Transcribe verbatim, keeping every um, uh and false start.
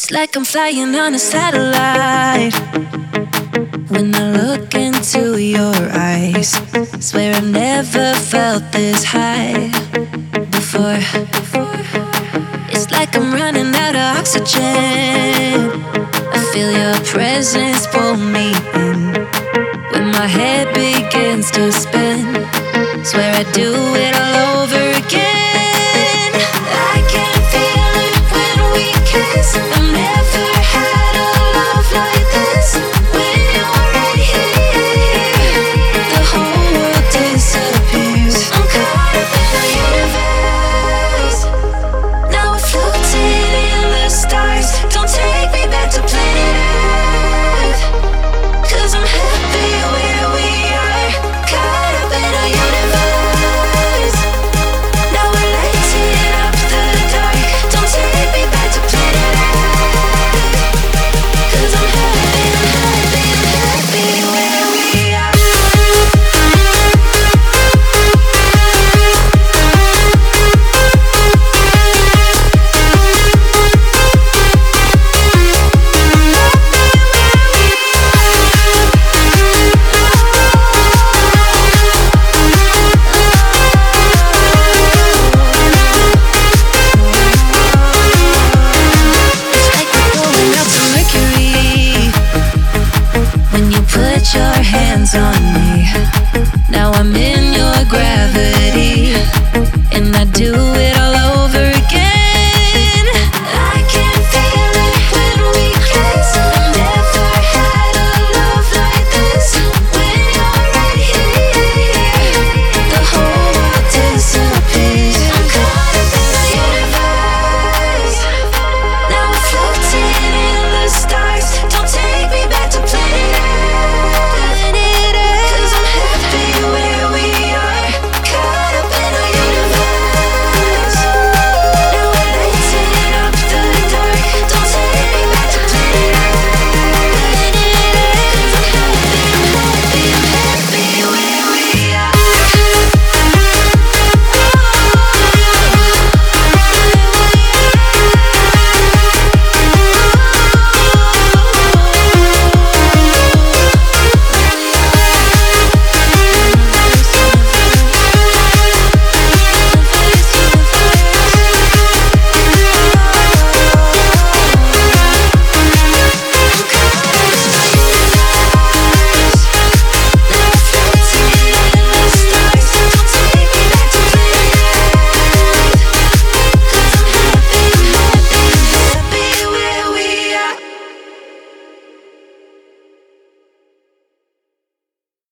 like I'm flying on a satellite when I look into your eyes. Swear I've never felt this high before. It's like I'm running out of oxygen. I feel your presence pull me in when my head begins to spin. Swear I do it